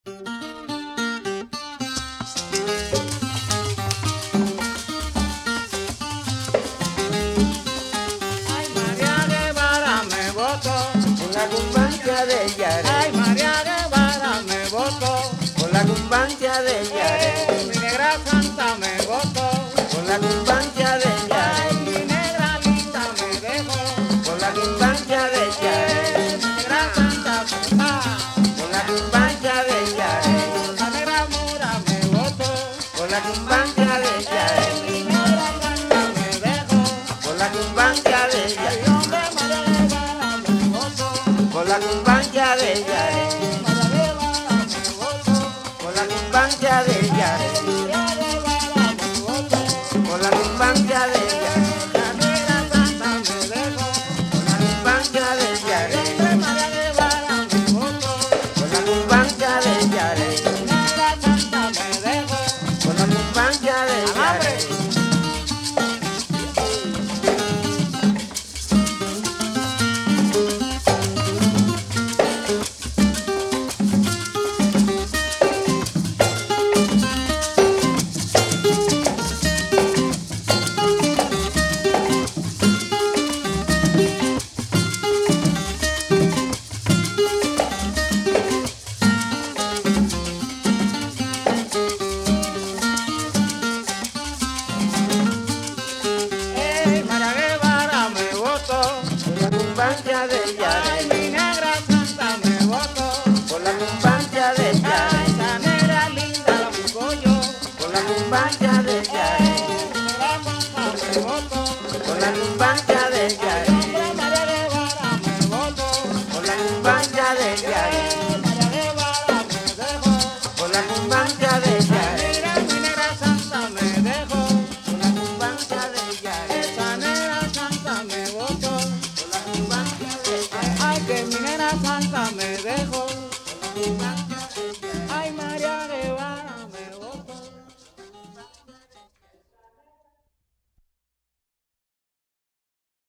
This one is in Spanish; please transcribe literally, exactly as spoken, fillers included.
Ay, María Guevara me votó Con la cumbancia de Yare, Ay, María Guevara me votó con la cumbancia de Yare, Mi negra santa me votó con la cumbancia de Ay, Yare, mi negra linda me dejó con la cumbancia de Yare, Mi negra santa santa con la cumbancia de Yare, La negra mora me votó con la cumbancia de Yare, Mi negra santa me dejó con la cumbancia de Ay, Yare, hombre, María Guevara me votó con la cumbancia de Yare, María Guevara me votó con la cumbancia de Yare, María Guevara me votó con la cumbancia de Yare, La negra santa me dejó con la cumbancia de Yare, María Guevara me votó con la cumbancia de Yare, Negra santa me dejó con la cumbancia de Yare. Ey, María Guevara me votó Con la cumbancia de Ay, Yare, mi negra santa me votó con la cumbancia de Yare, Ay, esa negra linda la busco yo con la cumbancia